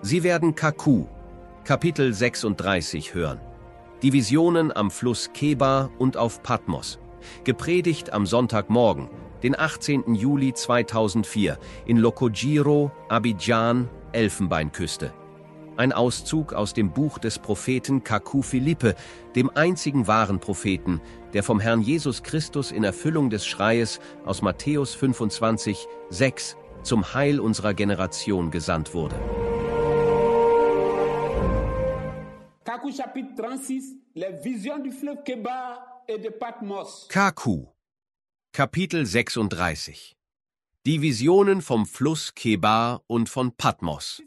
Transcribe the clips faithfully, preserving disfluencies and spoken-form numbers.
Sie werden Kaku, Kapitel sechsunddreißig hören. Die Visionen am Fluss Kebar und auf Patmos. Gepredigt am Sonntagmorgen, den achtzehnten Juli zweitausendvier, in Lokojiro, Abidjan, Elfenbeinküste. Ein Auszug aus dem Buch des Propheten Kaku Philippe, dem einzigen wahren Propheten, der vom Herrn Jesus Christus in Erfüllung des Schreies aus Matthäus fünfundzwanzig, sechs zum Heil unserer Generation gesandt wurde. Kaku chapitre trente-six, les visions du fleuve Kebar et de Patmos. Kaku, Kapitel sechsunddreißig. Die Visionen vom Fluss Kebar und von Patmos.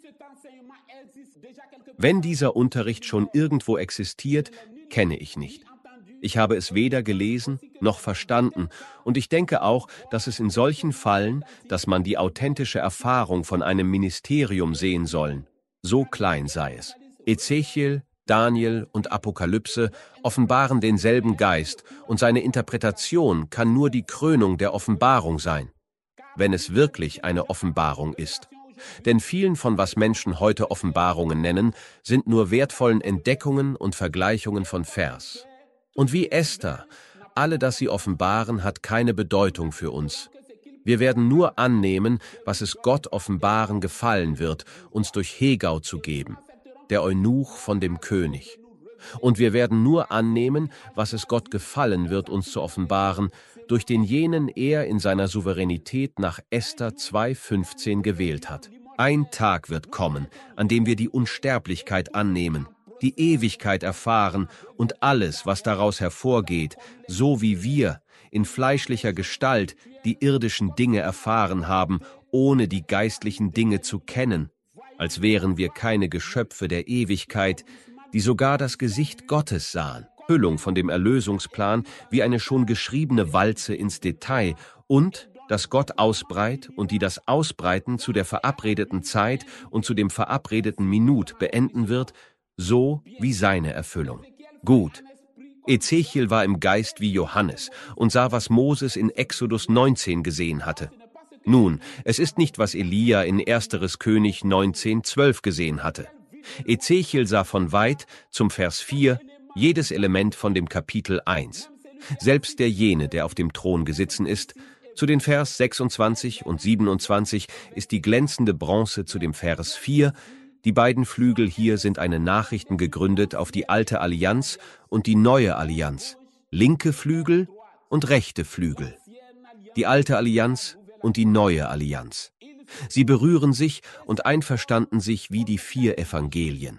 Wenn dieser Unterricht schon irgendwo existiert, kenne ich nicht. Ich habe es weder gelesen noch verstanden, und ich denke auch, dass es in solchen Fällen, dass man die authentische Erfahrung von einem Ministerium sehen sollen, so klein sei es. Ezechiel, Daniel und Apokalypse offenbaren denselben Geist, und seine Interpretation kann nur die Krönung der Offenbarung sein, wenn es wirklich eine Offenbarung ist. Denn vielen von was Menschen heute Offenbarungen nennen, sind nur wertvollen Entdeckungen und Vergleichungen von Vers. Und wie Esther, alle, das sie offenbaren, hat keine Bedeutung für uns. Wir werden nur annehmen, was es Gott offenbaren gefallen wird, uns durch Hegau zu geben, der Eunuch von dem König. Und wir werden nur annehmen, was es Gott gefallen wird, uns zu offenbaren, durch den jenen er in seiner Souveränität nach Esther zwei fünfzehn gewählt hat. Ein Tag wird kommen, an dem wir die Unsterblichkeit annehmen, die Ewigkeit erfahren und alles, was daraus hervorgeht, so wie wir in fleischlicher Gestalt die irdischen Dinge erfahren haben, ohne die geistlichen Dinge zu kennen, als wären wir keine Geschöpfe der Ewigkeit, die sogar das Gesicht Gottes sahen. Hüllung von dem Erlösungsplan wie eine schon geschriebene Walze ins Detail und dass Gott ausbreit und die das Ausbreiten zu der verabredeten Zeit und zu dem verabredeten Minut beenden wird, so wie seine Erfüllung. Gut. Ezechiel war im Geist wie Johannes und sah, was Moses in Exodus neunzehn gesehen hatte. Nun, es ist nicht, was Elia in Ersteres König neunzehn, zwölf gesehen hatte. Ezechiel sah von weit, zum Vers vier, jedes Element von dem Kapitel eins. Selbst der jene, der auf dem Thron gesitzen ist. Zu den Vers sechsundzwanzig und siebenundzwanzig ist die glänzende Bronze zu dem Vers vier. Die beiden Flügel hier sind eine Nachrichten gegründet auf die alte Allianz und die neue Allianz. Linke Flügel und rechte Flügel. Die alte Allianz und die neue Allianz. Sie berühren sich und einverstanden sich wie die vier Evangelien.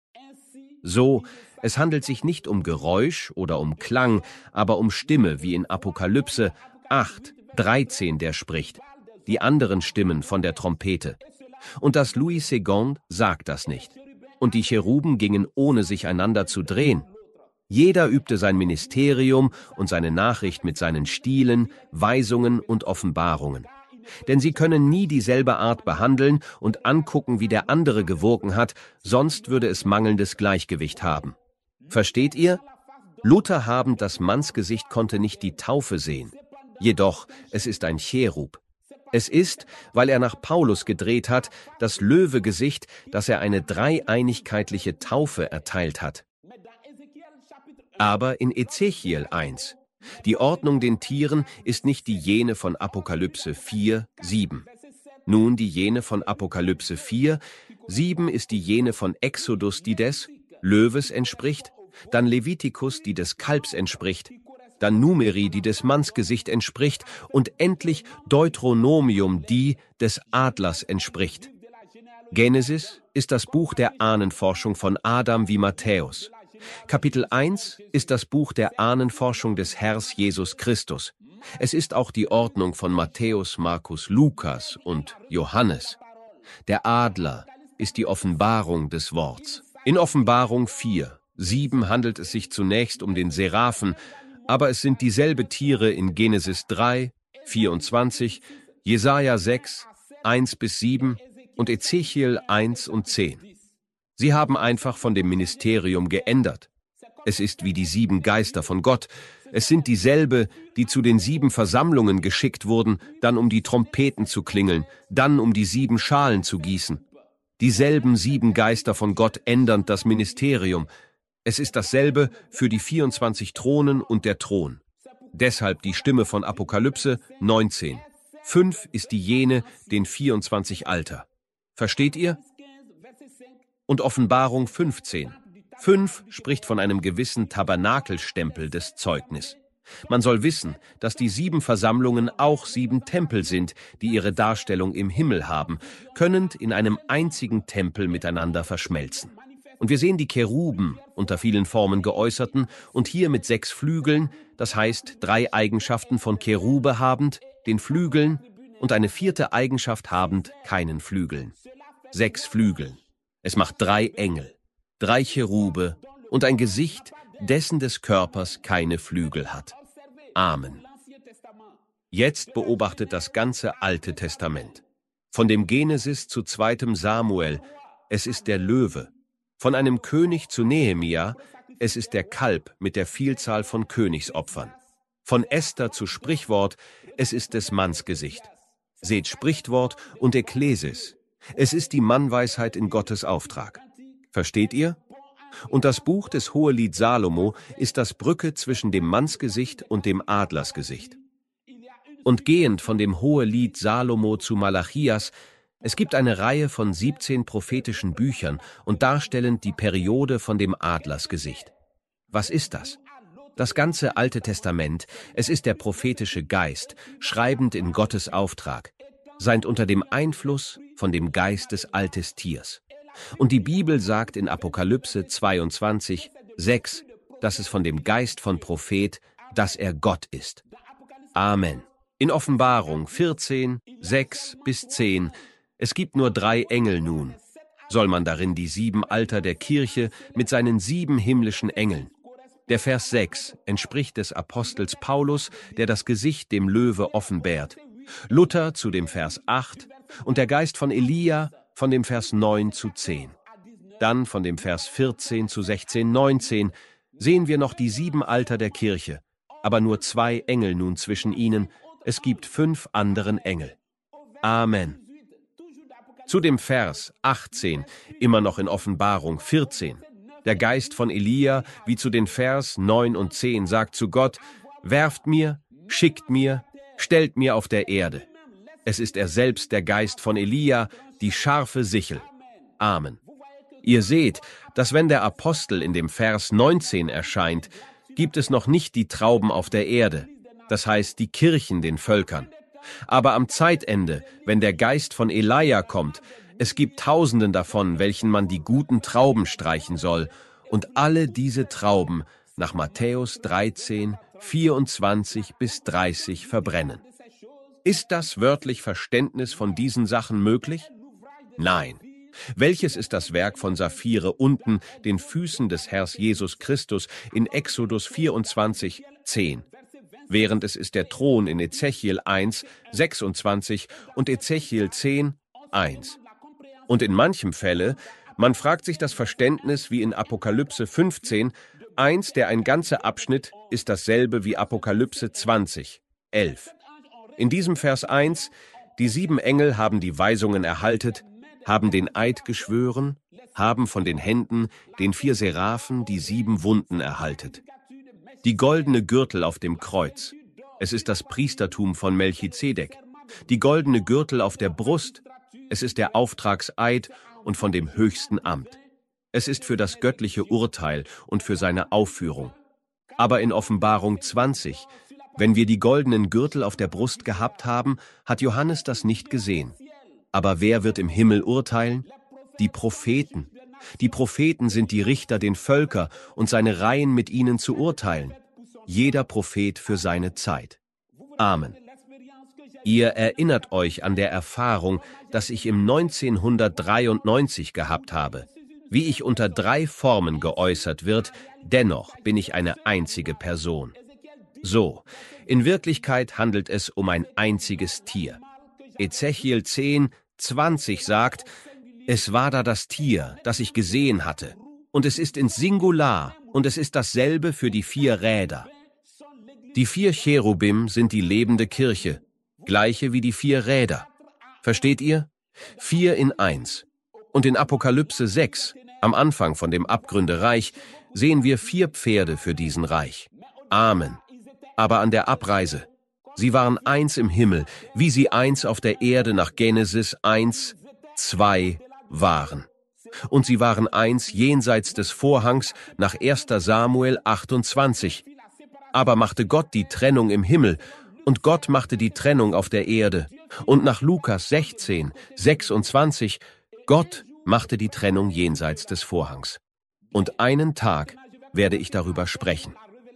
So, es handelt sich nicht um Geräusch oder um Klang, aber um Stimme, wie in Apokalypse acht, dreizehn, der spricht. Die anderen Stimmen von der Trompete. Und das Louis Segond sagt das nicht. Und die Cheruben gingen, ohne sich einander zu drehen. Jeder übte sein Ministerium und seine Nachricht mit seinen Stilen, Weisungen und Offenbarungen. Denn sie können nie dieselbe Art behandeln und angucken, wie der andere gewirkt hat, sonst würde es mangelndes Gleichgewicht haben. Versteht ihr? Luther habend das Mannsgesicht konnte nicht die Taufe sehen. Jedoch, es ist ein Cherub. Es ist, weil er nach Paulus gedreht hat, das Löwegesicht, das er eine dreieinigkeitliche Taufe erteilt hat. Aber in Ezechiel eins, die Ordnung den Tieren ist nicht die jene von Apokalypse vier, sieben. Nun die jene von Apokalypse vier, sieben ist die jene von Exodus, die des Löwes entspricht, dann Levitikus, die des Kalbs entspricht, dann Numeri, die des Mannsgesicht entspricht, und endlich Deuteronomium, die des Adlers entspricht. Genesis ist das Buch der Ahnenforschung von Adam wie Matthäus. Kapitel eins ist das Buch der Ahnenforschung des Herrs Jesus Christus. Es ist auch die Ordnung von Matthäus, Markus, Lukas und Johannes. Der Adler ist die Offenbarung des Worts. In Offenbarung vier, sieben handelt es sich zunächst um den Seraphen, aber es sind dieselbe Tiere in Genesis drei, vierundzwanzig, Jesaja sechs, eins bis sieben und Ezechiel eins und zehn. Sie haben einfach von dem Ministerium geändert. Es ist wie die sieben Geister von Gott. Es sind dieselbe, die zu den sieben Versammlungen geschickt wurden, dann um die Trompeten zu klingeln, dann um die sieben Schalen zu gießen. Dieselben sieben Geister von Gott ändern das Ministerium. Es ist dasselbe für die vierundzwanzig Thronen und der Thron. Deshalb die Stimme von Apokalypse neunzehn. Fünf ist die jene, den vierundzwanzig Alter. Versteht ihr? Und Offenbarung fünfzehn. Fünf spricht von einem gewissen Tabernakelstempel des Zeugnis. Man soll wissen, dass die sieben Versammlungen auch sieben Tempel sind, die ihre Darstellung im Himmel haben, könnend in einem einzigen Tempel miteinander verschmelzen. Und wir sehen die Cheruben, unter vielen Formen geäußerten, und hier mit sechs Flügeln, das heißt drei Eigenschaften von Cherube habend, den Flügeln, und eine vierte Eigenschaft habend, keinen Flügeln. Sechs Flügeln. Es macht drei Engel, drei Cherube und ein Gesicht, dessen des Körpers keine Flügel hat. Amen. Jetzt beobachtet das ganze Alte Testament. Von dem Genesis zu zweitem Samuel, es ist der Löwe. Von einem König zu Nehemia, es ist der Kalb mit der Vielzahl von Königsopfern. Von Esther zu Sprichwort, es ist des Manns Gesicht. Seht Sprichwort und Ekklesis. Es ist die Mannweisheit in Gottes Auftrag. Versteht ihr? Und das Buch des Hohelied Salomo ist das Brücke zwischen dem Mannsgesicht und dem Adlersgesicht. Und gehend von dem Hohelied Salomo zu Malachias, es gibt eine Reihe von siebzehn prophetischen Büchern und darstellend die Periode von dem Adlersgesicht. Was ist das? Das ganze Alte Testament, es ist der prophetische Geist, schreibend in Gottes Auftrag, seid unter dem Einfluss von dem Geist des altes Tiers. Und die Bibel sagt in Apokalypse zweiundzwanzig, sechs, dass es von dem Geist von Prophet, dass er Gott ist. Amen. In Offenbarung vierzehn, sechs bis zehn, es gibt nur drei Engel nun. Soll man darin die sieben Alter der Kirche mit seinen sieben himmlischen Engeln? Der Vers sechs entspricht des Apostels Paulus, der das Gesicht dem Löwe offenbärt. Luther zu dem Vers acht und der Geist von Elia von dem Vers neun zu zehn. Dann von dem Vers vierzehn zu sechzehn, neunzehn sehen wir noch die sieben Alter der Kirche, aber nur zwei Engel nun zwischen ihnen, es gibt fünf anderen Engel. Amen. Zu dem Vers achtzehn, immer noch in Offenbarung vierzehn. Der Geist von Elia, wie zu den Vers neun und zehn, sagt zu Gott, werft mir, schickt mir, stellt mir auf der Erde. Es ist er selbst, der Geist von Elia, die scharfe Sichel. Amen. Ihr seht, dass wenn der Apostel in dem Vers neunzehn erscheint, gibt es noch nicht die Trauben auf der Erde, das heißt die Kirchen den Völkern. Aber am Zeitende, wenn der Geist von Elia kommt, es gibt Tausenden davon, welchen man die guten Trauben streichen soll, und alle diese Trauben nach Matthäus dreizehn, vierundzwanzig bis dreißig verbrennen. Ist das wörtlich Verständnis von diesen Sachen möglich? Nein. Welches ist das Werk von Saphire unten, den Füßen des Herrn Jesus Christus in Exodus vierundzwanzig, zehn? Während es ist der Thron in Ezechiel eins, sechsundzwanzig und Ezechiel zehn, eins. Und in manchem Fälle, man fragt sich das Verständnis wie in Apokalypse fünfzehn, eins, der ein ganzer Abschnitt ist dasselbe wie Apokalypse zwanzig, elf. In diesem Vers eins, die sieben Engel haben die Weisungen erhaltet, haben den Eid geschwören, haben von den Händen den vier Seraphen die sieben Wunden erhaltet. Die goldene Gürtel auf dem Kreuz, es ist das Priestertum von Melchizedek. Die goldene Gürtel auf der Brust, es ist der Auftragseid und von dem höchsten Amt. Es ist für das göttliche Urteil und für seine Aufführung. Aber in Offenbarung zwanzig, wenn wir die goldenen Gürtel auf der Brust gehabt haben, hat Johannes das nicht gesehen. Aber wer wird im Himmel urteilen? Die Propheten. Die Propheten sind die Richter den Völker und seine Reihen mit ihnen zu urteilen. Jeder Prophet für seine Zeit. Amen. Ihr erinnert euch an der Erfahrung, dass ich im neunzehnhundertdreiundneunzig gehabt habe. Wie ich unter drei Formen geäußert wird, dennoch bin ich eine einzige Person. So, in Wirklichkeit handelt es um ein einziges Tier. Ezechiel zehn, zwanzig sagt, es war da das Tier, das ich gesehen hatte, und es ist ins Singular, und es ist dasselbe für die vier Räder. Die vier Cherubim sind die lebende Kirche, gleiche wie die vier Räder. Versteht ihr? Vier in eins. Und in Apokalypse sechs, am Anfang von dem Abgründereich, sehen wir vier Pferde für diesen Reich. Amen. Aber an der Abreise, sie waren eins im Himmel, wie sie eins auf der Erde nach Genesis eins, zwei waren. Und sie waren eins jenseits des Vorhangs nach erster Samuel achtundzwanzig. Aber machte Gott die Trennung im Himmel, und Gott machte die Trennung auf der Erde. Und nach Lukas sechzehn, sechsundzwanzig, Gott machte die Trennung jenseits des Vorhangs. Und einen Tag werde ich darüber sprechen.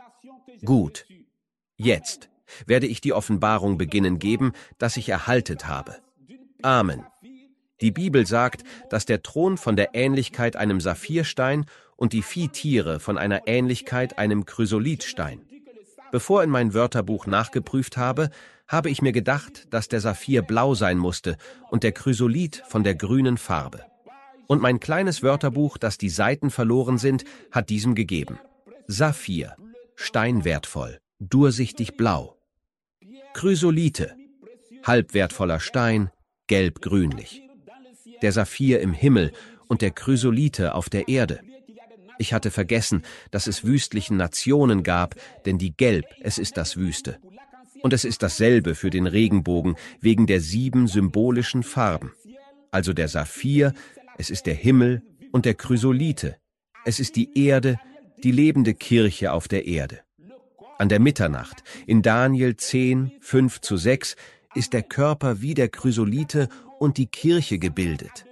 Gut, jetzt werde ich die Offenbarung beginnen geben, dass ich erhaltet habe. Amen. Die Bibel sagt, dass der Thron von der Ähnlichkeit einem Saphirstein und die Viehtiere von einer Ähnlichkeit einem Chrysolithstein. Bevor in mein Wörterbuch nachgeprüft habe, habe ich mir gedacht, dass der Saphir blau sein musste und der Chrysolith von der grünen Farbe. Und mein kleines Wörterbuch, das die Seiten verloren sind, hat diesem gegeben. Saphir, steinwertvoll, durchsichtig blau. Chrysolithe, halbwertvoller Stein, gelb-grünlich. Der Saphir im Himmel und der Chrysolithe auf der Erde. Ich hatte vergessen, dass es wüstlichen Nationen gab, denn die Gelb, es ist das Wüste. Und es ist dasselbe für den Regenbogen, wegen der sieben symbolischen Farben. Also der Saphir, es ist der Himmel und der Chrysolithe. Es ist die Erde, die lebende Kirche auf der Erde. An der Mitternacht, in Daniel zehn, fünf zu sechs, ist der Körper wie der Chrysolithe und die Kirche gebildet.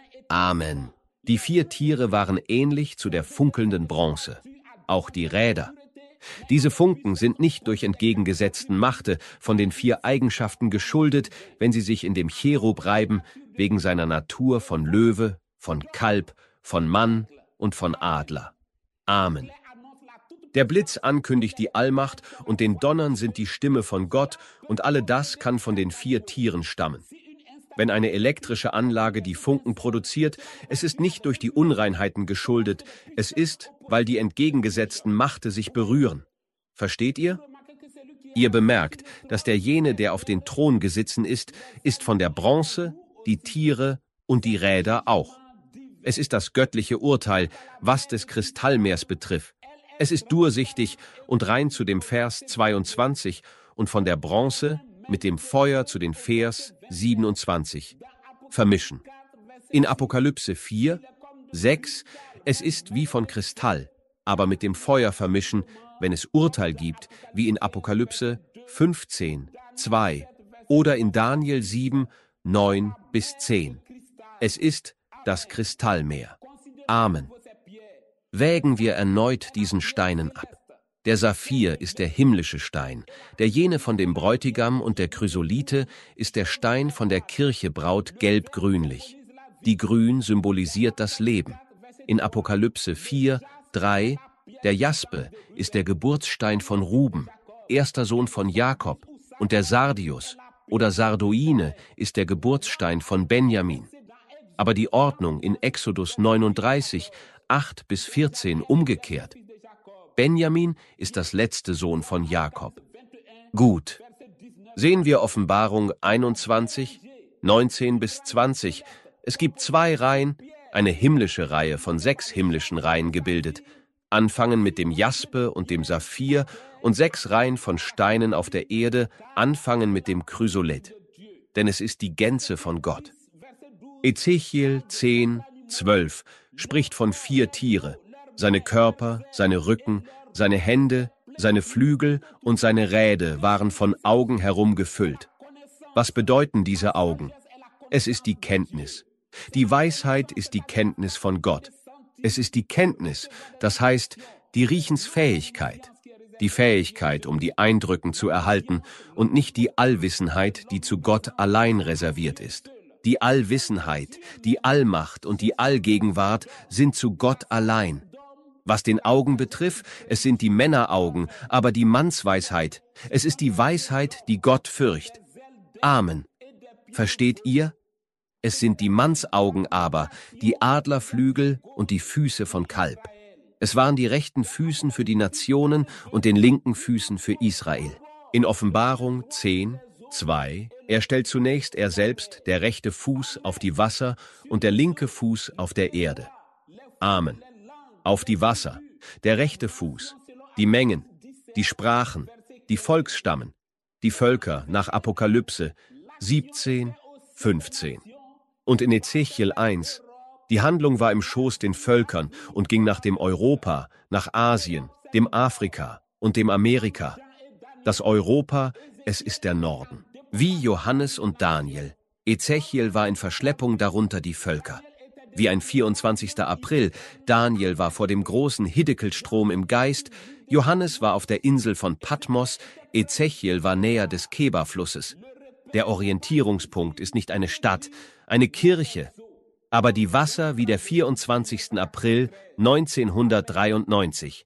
Amen. Die vier Tiere waren ähnlich zu der funkelnden Bronze. Auch die Räder. Diese Funken sind nicht durch entgegengesetzten Machte von den vier Eigenschaften geschuldet, wenn sie sich in dem Cherub reiben, wegen seiner Natur von Löwe, von Kalb, von Mann und von Adler. Amen. Der Blitz ankündigt die Allmacht und den Donnern sind die Stimme von Gott und alle das kann von den vier Tieren stammen. Wenn eine elektrische Anlage die Funken produziert, es ist nicht durch die Unreinheiten geschuldet, es ist, weil die entgegengesetzten Machte sich berühren. Versteht ihr? Ihr bemerkt, dass der jene, der auf den Thron gesitzen ist, ist von der Bronze, die Tiere und die Räder auch. Es ist das göttliche Urteil, was des Kristallmeers betrifft. Es ist durchsichtig und rein zu dem Vers zweiundzwanzig und von der Bronze mit dem Feuer zu den Vers siebenundzwanzig. Vermischen. In Apokalypse vier, sechs, es ist wie von Kristall, aber mit dem Feuer vermischen, wenn es Urteil gibt, wie in Apokalypse fünfzehn, zwei oder in Daniel sieben, neun bis zehn. Es ist das Kristallmeer. Amen. Wägen wir erneut diesen Steinen ab. Der Saphir ist der himmlische Stein, der jene von dem Bräutigam und der Chrysolithe ist der Stein von der Kirchebraut gelb-grünlich. Die Grün symbolisiert das Leben. In Apokalypse vier, drei, der Jaspe ist der Geburtsstein von Ruben, erster Sohn von Jakob, und der Sardius oder Sardoine ist der Geburtsstein von Benjamin. Aber die Ordnung in Exodus neununddreißig, acht bis vierzehn umgekehrt. Benjamin ist das letzte Sohn von Jakob. Gut. Sehen wir Offenbarung einundzwanzig, neunzehn bis zwanzig. Es gibt zwei Reihen, eine himmlische Reihe von sechs himmlischen Reihen gebildet, anfangen mit dem Jaspe und dem Saphir und sechs Reihen von Steinen auf der Erde, anfangen mit dem Chrysolith. Denn es ist die Gänze von Gott. Ezechiel zehn, zwölf spricht von vier Tiere, seine Körper, seine Rücken, seine Hände, seine Flügel und seine Räde waren von Augen herum gefüllt. Was bedeuten diese Augen? Es ist die Kenntnis. Die Weisheit ist die Kenntnis von Gott. Es ist die Kenntnis, das heißt die Riechensfähigkeit. Die Fähigkeit, um die Eindrücken zu erhalten und nicht die Allwissenheit, die zu Gott allein reserviert ist. Die Allwissenheit, die Allmacht und die Allgegenwart sind zu Gott allein. Was den Augen betrifft, es sind die Männeraugen, aber die Mannsweisheit. Es ist die Weisheit, die Gott fürcht. Amen. Versteht ihr? Es sind die Mannsaugen aber, die Adlerflügel und die Füße von Kalb. Es waren die rechten Füßen für die Nationen und den linken Füßen für Israel. In Offenbarung zehn, zwei. Er stellt zunächst er selbst der rechte Fuß auf die Wasser und der linke Fuß auf der Erde. Amen. Auf die Wasser, der rechte Fuß, die Mengen, die Sprachen, die Volksstammen, die Völker nach Apokalypse siebzehn, fünfzehn. Und in Ezechiel eins, die Handlung war im Schoß den Völkern und ging nach dem Europa, nach Asien, dem Afrika und dem Amerika. Das Europa, es ist der Norden. Wie Johannes und Daniel. Ezechiel war in Verschleppung, darunter die Völker. Wie ein vierundzwanzigster April, Daniel war vor dem großen Hiddekelstrom im Geist, Johannes war auf der Insel von Patmos, Ezechiel war näher des Keba-Flusses. Der Orientierungspunkt ist nicht eine Stadt, eine Kirche, aber die Wasser wie der vierundzwanzigster April neunzehnhundertdreiundneunzig.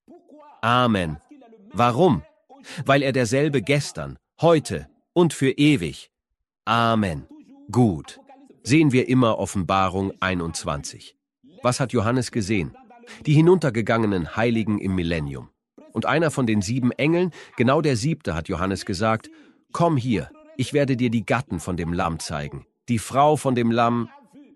Amen. Warum? Weil er derselbe gestern, heute und für ewig. Amen. Gut. Sehen wir immer Offenbarung einundzwanzig. Was hat Johannes gesehen? Die hinuntergegangenen Heiligen im Millennium. Und einer von den sieben Engeln, genau der siebte, hat Johannes gesagt, komm hier, ich werde dir die Gatten von dem Lamm zeigen, die Frau von dem Lamm.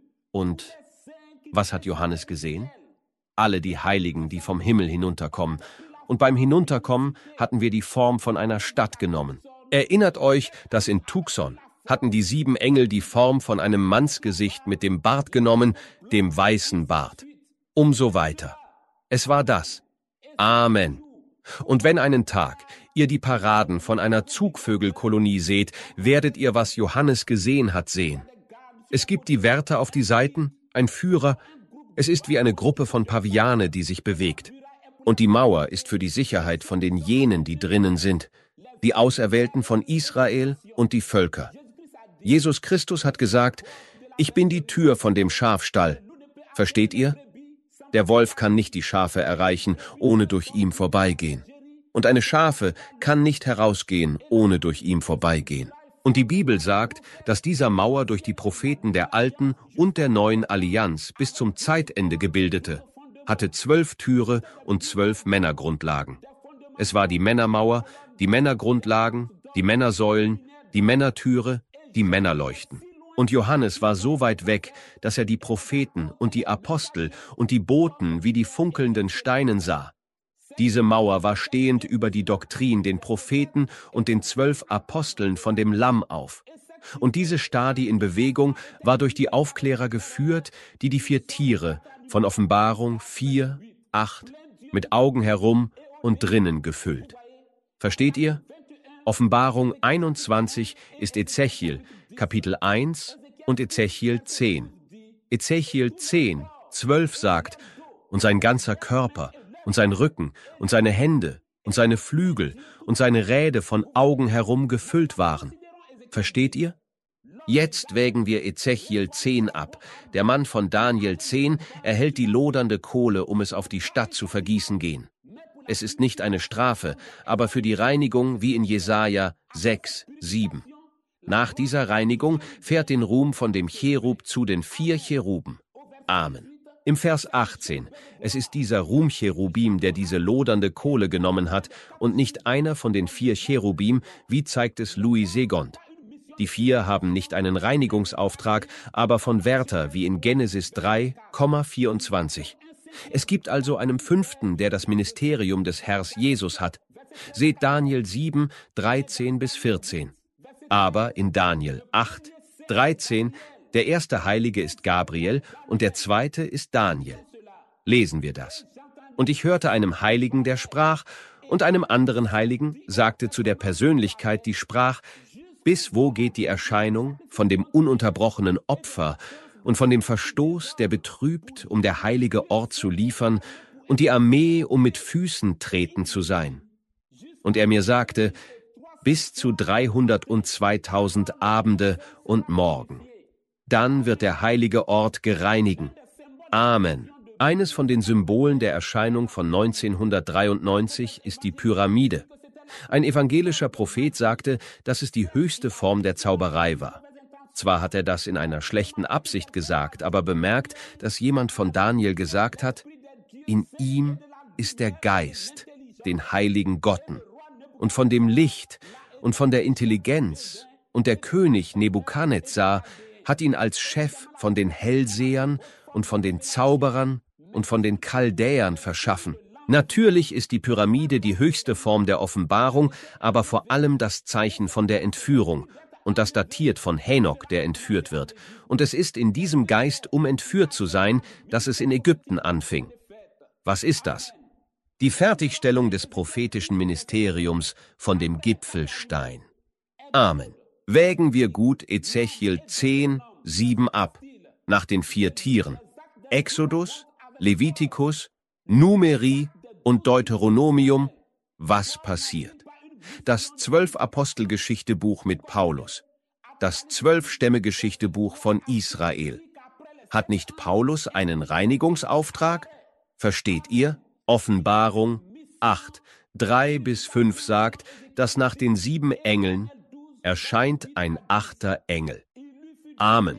Und was hat Johannes gesehen? Alle die Heiligen, die vom Himmel hinunterkommen. Und beim Hinunterkommen hatten wir die Form von einer Stadt genommen. Erinnert euch, dass in Tucson hatten die sieben Engel die Form von einem Mannsgesicht mit dem Bart genommen, dem weißen Bart. Umso weiter. Es war das. Amen. Und wenn einen Tag ihr die Paraden von einer Zugvögelkolonie seht, werdet ihr, was Johannes gesehen hat, sehen. Es gibt die Wärter auf die Seiten, ein Führer. Es ist wie eine Gruppe von Paviane, die sich bewegt. Und die Mauer ist für die Sicherheit von den jenen, die drinnen sind, die Auserwählten von Israel und die Völker. Jesus Christus hat gesagt, ich bin die Tür von dem Schafstall. Versteht ihr? Der Wolf kann nicht die Schafe erreichen, ohne durch ihn vorbeigehen. Und eine Schafe kann nicht herausgehen, ohne durch ihn vorbeigehen. Und die Bibel sagt, dass dieser Mauer durch die Propheten der alten und der neuen Allianz bis zum Zeitende gebildete, hatte zwölf Türe und zwölf Männergrundlagen. Es war die Männermauer, die Männergrundlagen, die Männersäulen, die Männertüre, die Männerleuchten. Und Johannes war so weit weg, dass er die Propheten und die Apostel und die Boten wie die funkelnden Steinen sah. Diese Mauer war stehend über die Doktrin, den Propheten und den zwölf Aposteln von dem Lamm auf. Und diese Stadie in Bewegung war durch die Aufklärer geführt, die die vier Tiere von Offenbarung vier, acht mit Augen herum und drinnen gefüllt. Versteht ihr? Offenbarung einundzwanzig ist Ezechiel, Kapitel eins und Ezechiel zehn. Ezechiel zehn, zwölf sagt, und sein ganzer Körper und sein Rücken und seine Hände und seine Flügel und seine Räde von Augen herum gefüllt waren. Versteht ihr? Jetzt wägen wir Ezechiel zehn ab. Der Mann von Daniel zehn erhält die lodernde Kohle, um es auf die Stadt zu vergießen gehen. Es ist nicht eine Strafe, aber für die Reinigung wie in Jesaja sechs, sieben. Nach dieser Reinigung fährt den Ruhm von dem Cherub zu den vier Cheruben. Amen. Im Vers achtzehn, es ist dieser Ruhmcherubim, der diese lodernde Kohle genommen hat und nicht einer von den vier Cherubim, wie zeigt es Louis Segond. Die vier haben nicht einen Reinigungsauftrag, aber von Wärter wie in Genesis drei, vierundzwanzig. Es gibt also einen fünften, der das Ministerium des Herrs Jesus hat. Seht Daniel sieben, dreizehn bis vierzehn. Aber in Daniel acht, dreizehn, der erste Heilige ist Gabriel und der zweite ist Daniel. Lesen wir das. Und ich hörte einem Heiligen, der sprach, und einem anderen Heiligen sagte zu der Persönlichkeit, die sprach, bis wo geht die Erscheinung von dem ununterbrochenen Opfer und von dem Verstoß, der betrübt, um der heilige Ort zu liefern, und die Armee, um mit Füßen treten zu sein? Und er mir sagte, bis zu dreihundertzweitausend Abende und Morgen. Dann wird der heilige Ort gereinigen. Amen. Eines von den Symbolen der Erscheinung von neunzehnhundertdreiundneunzig ist die Pyramide. Ein evangelischer Prophet sagte, dass es die höchste Form der Zauberei war. Zwar hat er das in einer schlechten Absicht gesagt, aber bemerkt, dass jemand von Daniel gesagt hat, in ihm ist der Geist, den heiligen Gotten, und von dem Licht und von der Intelligenz Und der König Nebukadnezar hat ihn als Chef von den Hellsehern und von den Zauberern und von den Chaldäern verschaffen. Natürlich ist die Pyramide die höchste Form der Offenbarung, aber vor allem das Zeichen von der Entführung. Und das datiert von Henok, der entführt wird. Und es ist in diesem Geist, um entführt zu sein, dass es in Ägypten anfing. Was ist das? Die Fertigstellung des prophetischen Ministeriums von dem Gipfelstein. Amen. Wägen wir gut Ezechiel zehn, sieben ab, nach den vier Tieren. Exodus, Levitikus, Numeri und Deuteronomium. Was passiert? Das Zwölf-Apostelgeschichte-Buch mit Paulus. Das Zwölf-Stämme-Geschichte-Buch von Israel. Hat nicht Paulus einen Reinigungsauftrag? Versteht ihr? Offenbarung acht, drei bis fünf sagt, dass nach den sieben Engeln erscheint ein achter Engel. Amen.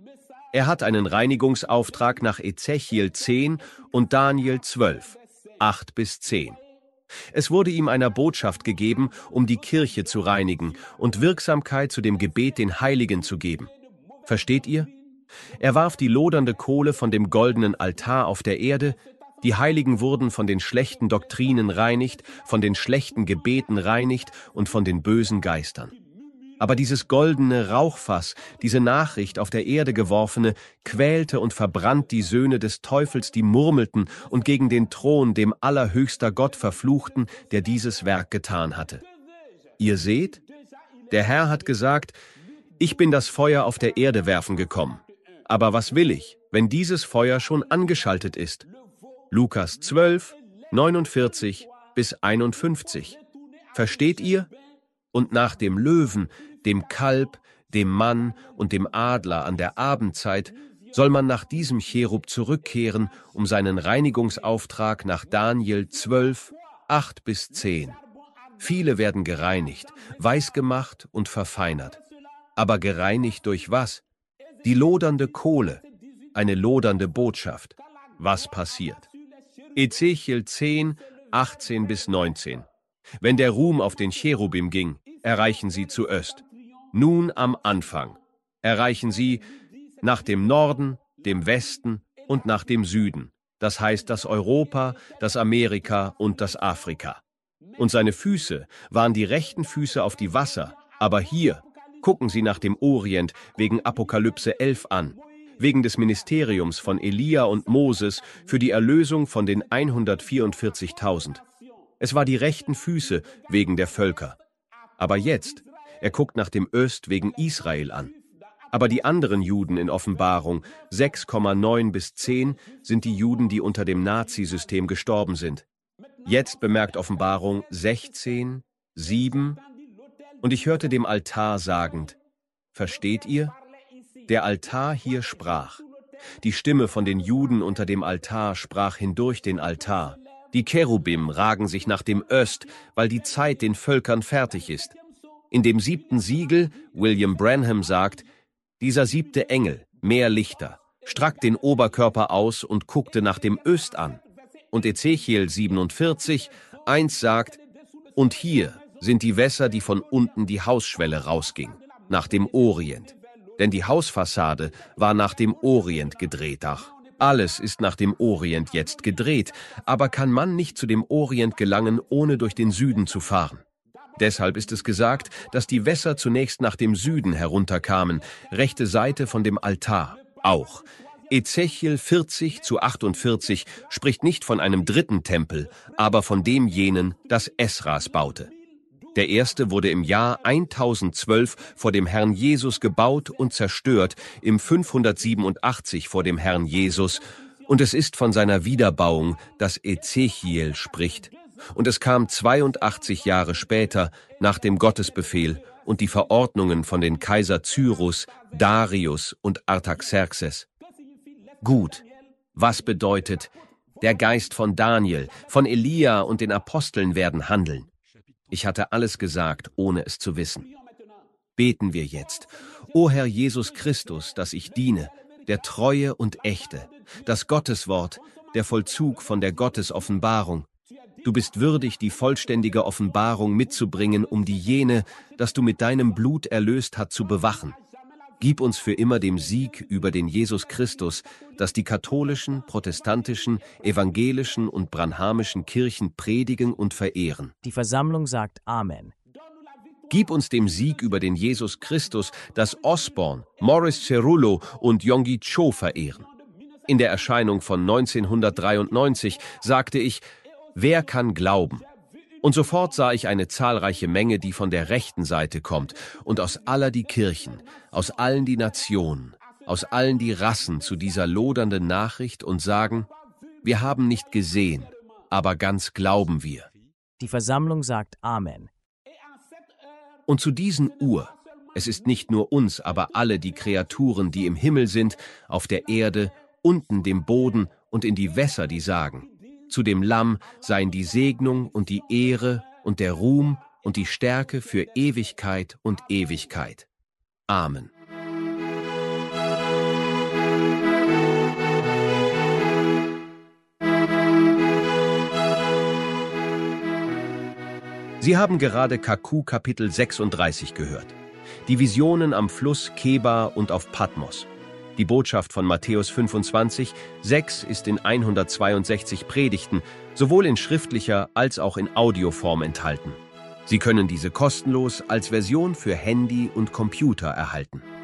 Er hat einen Reinigungsauftrag nach Ezechiel zehn und Daniel zwölf, acht bis zehn. Es wurde ihm einer Botschaft gegeben, um die Kirche zu reinigen und Wirksamkeit zu dem Gebet den Heiligen zu geben. Versteht ihr? Er warf die lodernde Kohle von dem goldenen Altar auf der Erde, die Heiligen wurden von den schlechten Doktrinen reinigt, von den schlechten Gebeten reinigt und von den bösen Geistern. Aber dieses goldene Rauchfass, diese Nachricht auf der Erde geworfene, quälte und verbrannt die Söhne des Teufels, die murmelten und gegen den Thron, dem allerhöchster Gott verfluchten, der dieses Werk getan hatte. Ihr seht, der Herr hat gesagt, ich bin das Feuer auf der Erde werfen gekommen. Aber was will ich, wenn dieses Feuer schon angeschaltet ist? Lukas zwölf, neunundvierzig bis einundfünfzig. Versteht ihr? Und nach dem Löwen, dem Kalb, dem Mann und dem Adler an der Abendzeit soll man nach diesem Cherub zurückkehren, um seinen Reinigungsauftrag nach Daniel zwölf, acht bis zehn. Viele werden gereinigt, weiß gemacht und verfeinert. Aber gereinigt durch was? Die lodernde Kohle, eine lodernde Botschaft. Was passiert? Ezechiel zehn, achtzehn bis neunzehn. Wenn der Ruhm auf den Cherubim ging, erreichen sie zu Öst. Nun am Anfang erreichen sie nach dem Norden, dem Westen und nach dem Süden. Das heißt das Europa, das Amerika und das Afrika. Und seine Füße waren die rechten Füße auf die Wasser, aber hier gucken sie nach dem Orient wegen Apokalypse elf an, wegen des Ministeriums von Elia und Moses für die Erlösung von den hundertvierundvierzigtausend. Es war die rechten Füße wegen der Völker. Aber jetzt, er guckt nach dem Öst wegen Israel an. Aber die anderen Juden in Offenbarung, sechs Komma neun bis zehn, sind die Juden, die unter dem Nazisystem gestorben sind. Jetzt bemerkt Offenbarung sechzehn, sieben, und ich hörte dem Altar sagend, versteht ihr? Der Altar hier sprach. Die Stimme von den Juden unter dem Altar sprach hindurch den Altar. Die Cherubim ragen sich nach dem Öst, weil die Zeit den Völkern fertig ist. In dem siebten Siegel, William Branham sagt, dieser siebte Engel, mehr Lichter, strack den Oberkörper aus und guckte nach dem Öst an. Und Ezechiel siebenundvierzig, eins sagt, und hier sind die Wässer, die von unten die Hausschwelle rausging, nach dem Orient. Denn die Hausfassade war nach dem Orient gedreht. Ach, alles ist nach dem Orient jetzt gedreht, aber kann man nicht zu dem Orient gelangen, ohne durch den Süden zu fahren. Deshalb ist es gesagt, dass die Wässer zunächst nach dem Süden herunterkamen, rechte Seite von dem Altar, auch. Ezechiel vierzig zu achtundvierzig spricht nicht von einem dritten Tempel, aber von dem jenen, das Esras baute. Der erste wurde im Jahr tausendzwölf vor dem Herrn Jesus gebaut und zerstört, im fünfhundertsiebenundachtzig vor dem Herrn Jesus, und es ist von seiner Wiederbauung, dass Ezechiel spricht. Und es kam zweiundachtzig Jahre später nach dem Gottesbefehl und die Verordnungen von den Kaiser Cyrus, Darius und Artaxerxes. Gut, was bedeutet, der Geist von Daniel, von Elia und den Aposteln werden handeln? Ich hatte alles gesagt, ohne es zu wissen. Beten wir jetzt. O Herr Jesus Christus, dass ich diene, der Treue und Echte, das Gotteswort, der Vollzug von der Gottesoffenbarung. Du bist würdig, die vollständige Offenbarung mitzubringen, um die jene, das du mit deinem Blut erlöst hat, zu bewachen. Gib uns für immer den Sieg über den Jesus Christus, das die katholischen, protestantischen, evangelischen und branhamischen Kirchen predigen und verehren. Die Versammlung sagt Amen. Gib uns den Sieg über den Jesus Christus, das Osborne, Morris Cerullo und Yonggi Cho verehren. In der Erscheinung von neunzehnhundertdreiundneunzig sagte ich, wer kann glauben? Und sofort sah ich eine zahlreiche Menge, die von der rechten Seite kommt und aus aller die Kirchen, aus allen die Nationen, aus allen die Rassen zu dieser lodernden Nachricht und sagen, wir haben nicht gesehen, aber ganz glauben wir. Die Versammlung sagt Amen. Und zu diesen Uhr, es ist nicht nur uns, aber alle die Kreaturen, die im Himmel sind, auf der Erde, unten dem Boden und in die Wässer, die sagen, zu dem Lamm seien die Segnung und die Ehre und der Ruhm und die Stärke für Ewigkeit und Ewigkeit. Amen. Sie haben gerade Kaku Kapitel sechsunddreißig gehört. Die Visionen am Fluss Kebar und auf Patmos. Die Botschaft von Matthäus fünfundzwanzig, sechs ist in hundertzweiundsechzig Predigten, sowohl in schriftlicher als auch in Audioform enthalten. Sie können diese kostenlos als Version für Handy und Computer erhalten.